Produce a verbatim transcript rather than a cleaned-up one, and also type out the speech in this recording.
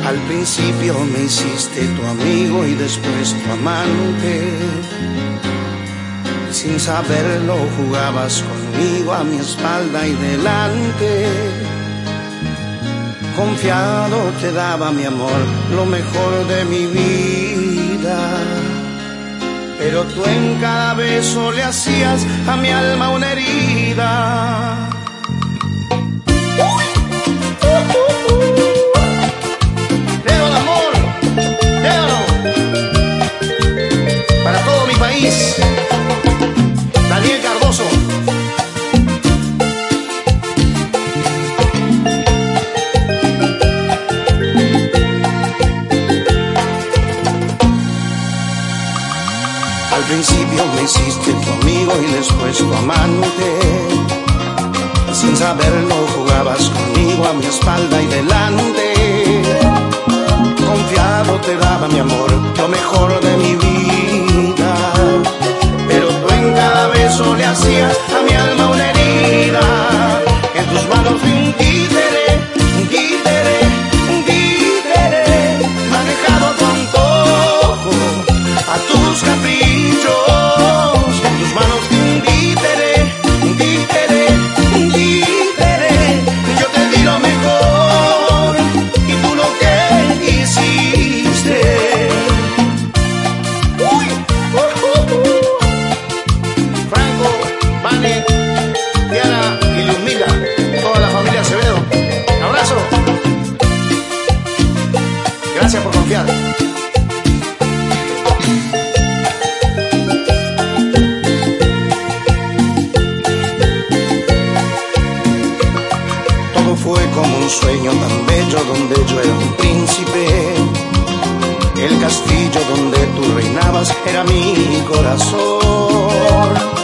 Al principio me hiciste tu amigo y después tu amante. Sin saberlo jugabas conmigo a mi espalda y delante. Confiado te daba mi amor, lo mejor de mi vida. Pero tú en cada beso le hacías a mi alma una herida. Dedo de amor, dedo para todo mi país. Daniel Cardoso. Al principio me hiciste tu amigo y después tu amante. Sin saberlo jugabas conmigo a mi espalda y delante. Confiado te daba mi amor, lo mejor de mi vida. Pero tú en cada beso le hacías a mi alma una herida. En tus manos vi un títere, un títere, un títere, manejado a tu antojo, a tus caprichos. En tus manos vi un títere, un títere, un títere. Yo te di lo mejor y tú lo que hiciste. Uy, uh, uh, uh. Franco, Vane, Diana y Luzmila, toda la familia Acevedo. Abrazo. Gracias por confiar. Todo fue como un sueño tan bello donde yo era un príncipe. El castillo donde tú reinabas era mi corazón.